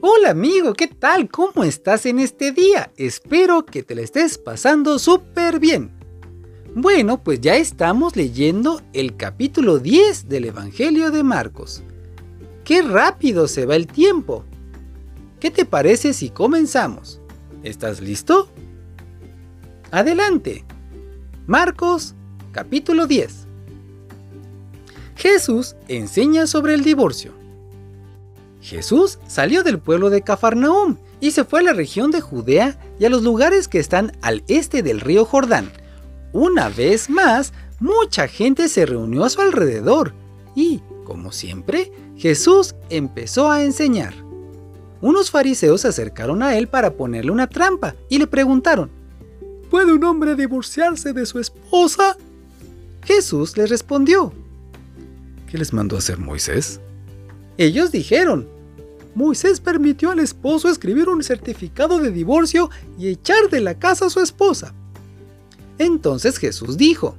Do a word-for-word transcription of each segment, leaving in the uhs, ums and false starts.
Hola amigo, ¿qué tal? ¿Cómo estás en este día? Espero que te la estés pasando súper bien. Bueno, pues ya estamos leyendo el capítulo diez del Evangelio de Marcos. ¡Qué rápido se va el tiempo! ¿Qué te parece si comenzamos? ¿Estás listo? Adelante. Marcos, capítulo diez. Jesús enseña sobre el divorcio. Jesús salió del pueblo de Cafarnaúm y se fue a la región de Judea y a los lugares que están al este del río Jordán. Una vez más, mucha gente se reunió a su alrededor y, como siempre, Jesús empezó a enseñar. Unos fariseos se acercaron a él para ponerle una trampa y le preguntaron: ¿puede un hombre divorciarse de su esposa? Jesús les respondió: ¿qué les mandó hacer Moisés? Ellos dijeron: Moisés permitió al esposo escribir un certificado de divorcio y echar de la casa a su esposa. Entonces Jesús dijo: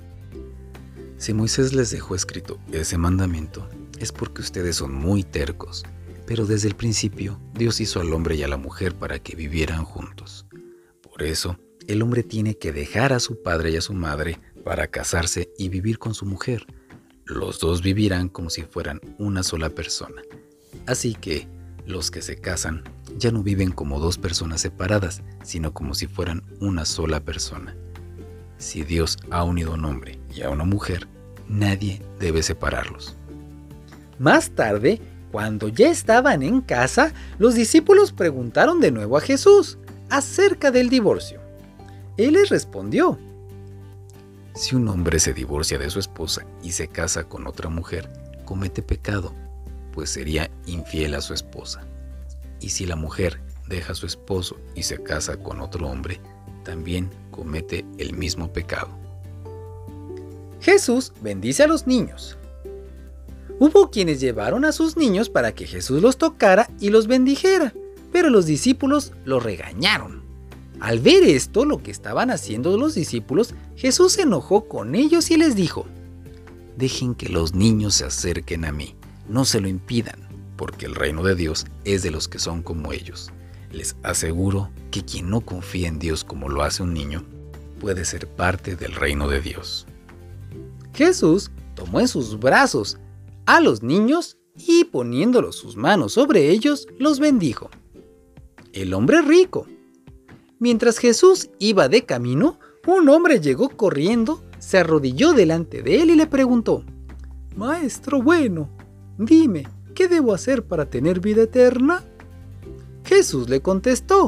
si Moisés les dejó escrito ese mandamiento, es porque ustedes son muy tercos. Pero desde el principio, Dios hizo al hombre y a la mujer para que vivieran juntos. Por eso, el hombre tiene que dejar a su padre y a su madre para casarse y vivir con su mujer. Los dos vivirán como si fueran una sola persona. Así que, los que se casan ya no viven como dos personas separadas, sino como si fueran una sola persona. Si Dios ha unido a un hombre y a una mujer, nadie debe separarlos. Más tarde, cuando ya estaban en casa, los discípulos preguntaron de nuevo a Jesús acerca del divorcio. Él les respondió: si un hombre se divorcia de su esposa y se casa con otra mujer, comete pecado, pues sería infiel a su esposa. Y si la mujer deja a su esposo y se casa con otro hombre, también comete el mismo pecado. Jesús bendice a los niños. Hubo quienes llevaron a sus niños para que Jesús los tocara y los bendijera, pero los discípulos los regañaron. Al ver esto, lo que estaban haciendo los discípulos, Jesús se enojó con ellos y les dijo: dejen que los niños se acerquen a mí, no se lo impidan, porque el reino de Dios es de los que son como ellos. Les aseguro que quien no confía en Dios como lo hace un niño, puede ser parte del reino de Dios. Jesús tomó en sus brazos a los niños y poniéndolos sus manos sobre ellos, los bendijo. El hombre rico. Mientras Jesús iba de camino, un hombre llegó corriendo, se arrodilló delante de él y le preguntó: Maestro bueno, dime, ¿qué debo hacer para tener vida eterna? Jesús le contestó: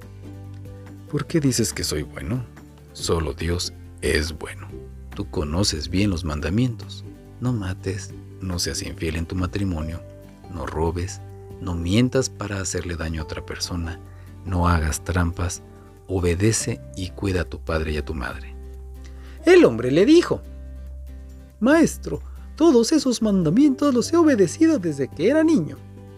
¿por qué dices que soy bueno? Solo Dios es bueno. Tú conoces bien los mandamientos. No mates, no seas infiel en tu matrimonio, no robes, no mientas para hacerle daño a otra persona, no hagas trampas, obedece y cuida a tu padre y a tu madre. El hombre le dijo: Maestro, todos esos mandamientos los he obedecido desde que era niño.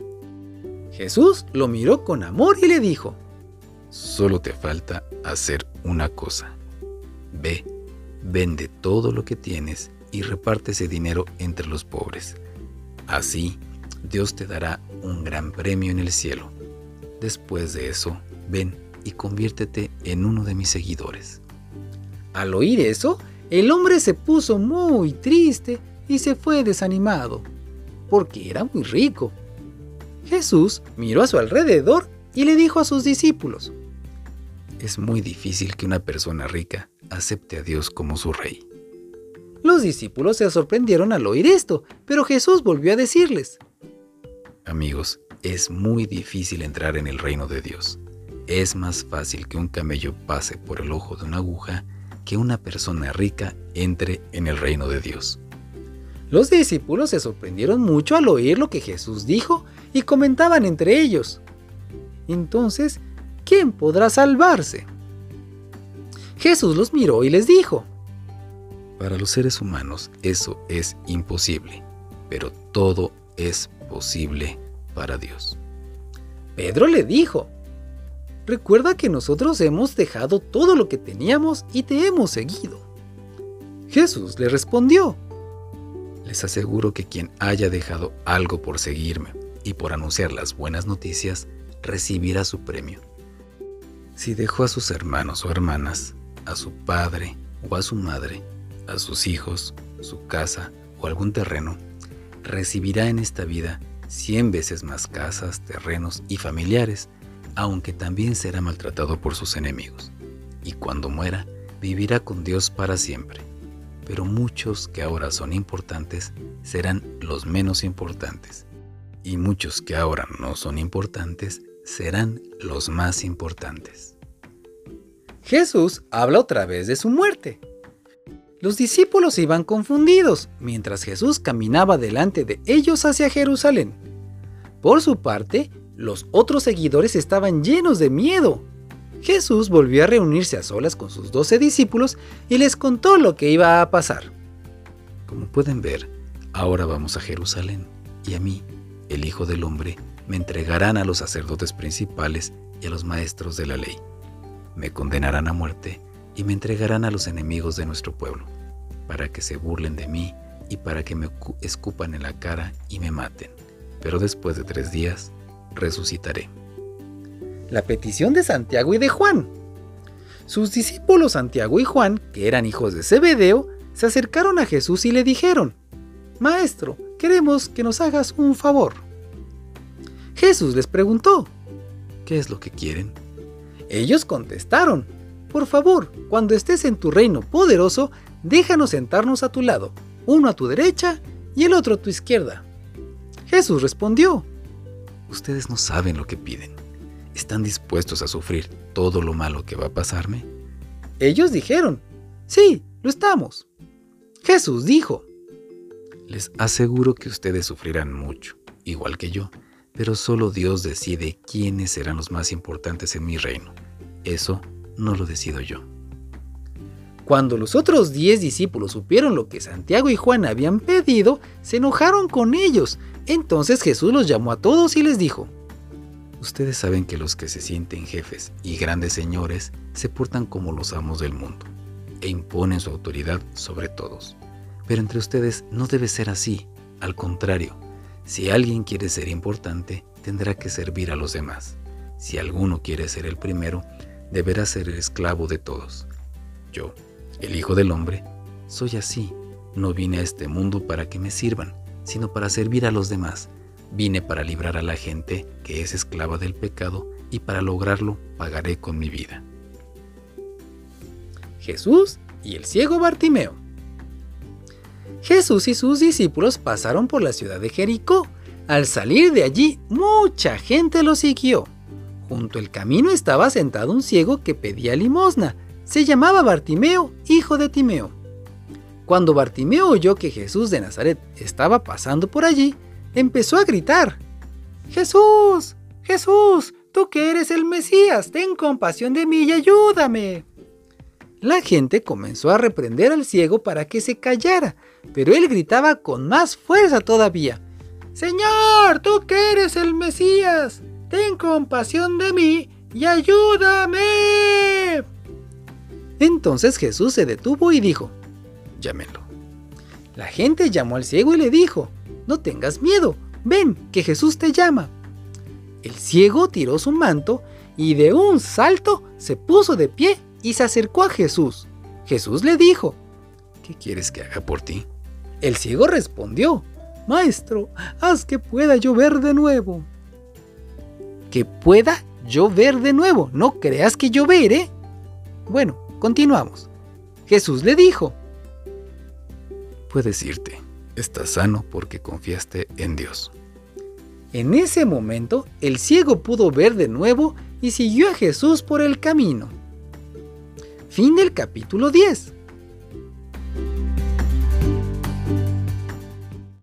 Jesús lo miró con amor y le dijo: solo te falta hacer una cosa. Ve, vende todo lo que tienes y reparte ese dinero entre los pobres. Así, Dios te dará un gran premio en el cielo. Después de eso, ven y conviértete en uno de mis seguidores. Al oír eso, el hombre se puso muy triste y se fue desanimado, porque era muy rico. Jesús miró a su alrededor y le dijo a sus discípulos: es muy difícil que una persona rica acepte a Dios como su rey. Los discípulos se sorprendieron al oír esto, pero Jesús volvió a decirles: amigos, es muy difícil entrar en el reino de Dios. Es más fácil que un camello pase por el ojo de una aguja que una persona rica entre en el reino de Dios. Los discípulos se sorprendieron mucho al oír lo que Jesús dijo y comentaban entre ellos: entonces, ¿quién podrá salvarse? Jesús los miró y les dijo: para los seres humanos eso es imposible, pero todo es posible para Dios. Pedro le dijo: recuerda que nosotros hemos dejado todo lo que teníamos y te hemos seguido. Jesús le respondió: les aseguro que quien haya dejado algo por seguirme y por anunciar las buenas noticias recibirá su premio. Si dejó a sus hermanos o hermanas, a su padre o a su madre, a sus hijos, su casa o algún terreno, recibirá en esta vida cien veces más casas, terrenos y familiares, aunque también será maltratado por sus enemigos. Y cuando muera, vivirá con Dios para siempre. Pero muchos que ahora son importantes serán los menos importantes, y muchos que ahora no son importantes serán los más importantes. Jesús habla otra vez de su muerte. Los discípulos iban confundidos mientras Jesús caminaba delante de ellos hacia Jerusalén. Por su parte, los otros seguidores estaban llenos de miedo. Jesús volvió a reunirse a solas con sus doce discípulos y les contó lo que iba a pasar. Como pueden ver, ahora vamos a Jerusalén, y a mí, el Hijo del Hombre, me entregarán a los sacerdotes principales y a los maestros de la ley. Me condenarán a muerte y me entregarán a los enemigos de nuestro pueblo, para que se burlen de mí y para que me escupan en la cara y me maten. Pero después de tres días, resucitaré. La petición de Santiago y de Juan. Sus discípulos Santiago y Juan, que eran hijos de Zebedeo, se acercaron a Jesús y le dijeron: Maestro, queremos que nos hagas un favor. Jesús les preguntó: ¿Qué es lo que quieren? Ellos contestaron: Por favor, cuando estés en tu reino poderoso, déjanos sentarnos a tu lado, uno a tu derecha y el otro a tu izquierda. Jesús respondió: Ustedes no saben lo que piden. ¿Están dispuestos a sufrir todo lo malo que va a pasarme? Ellos dijeron: Sí, lo estamos. Jesús dijo: Les aseguro que ustedes sufrirán mucho, igual que yo, pero solo Dios decide quiénes serán los más importantes en mi reino. Eso no lo decido yo. Cuando los otros diez discípulos supieron lo que Santiago y Juan habían pedido, se enojaron con ellos. Entonces Jesús los llamó a todos y les dijo: Ustedes saben que los que se sienten jefes y grandes señores se portan como los amos del mundo e imponen su autoridad sobre todos. Pero entre ustedes no debe ser así. Al contrario, si alguien quiere ser importante, tendrá que servir a los demás. Si alguno quiere ser el primero, deberá ser el esclavo de todos. Yo, el Hijo del Hombre, soy así. No vine a este mundo para que me sirvan, sino para servir a los demás. Vine para librar a la gente que es esclava del pecado, y para lograrlo pagaré con mi vida. Jesús y el ciego Bartimeo. Jesús y sus discípulos pasaron por la ciudad de Jericó. Al salir de allí, mucha gente lo siguió. Junto al camino estaba sentado un ciego que pedía limosna. Se llamaba Bartimeo, hijo de Timeo. Cuando Bartimeo oyó que Jesús de Nazaret estaba pasando por allí, empezó a gritar: ¡Jesús! ¡Jesús! ¡Tú que eres el Mesías! ¡Ten compasión de mí y ayúdame! La gente comenzó a reprender al ciego para que se callara, pero él gritaba con más fuerza todavía: ¡Señor! ¡Tú que eres el Mesías! ¡Ten compasión de mí y ayúdame! Entonces Jesús se detuvo y dijo: Llámenlo. La gente llamó al ciego y le dijo: No tengas miedo, ven, que Jesús te llama. El ciego tiró su manto y de un salto se puso de pie y se acercó a Jesús. Jesús le dijo: ¿Qué quieres que haga por ti? El ciego respondió: Maestro, haz que pueda llover de nuevo. Que pueda llover de nuevo, no creas que lloveré. Bueno, continuamos. Jesús le dijo: Puedes irte. Estás sano porque confiaste en Dios. En ese momento, el ciego pudo ver de nuevo y siguió a Jesús por el camino. Fin del capítulo diez.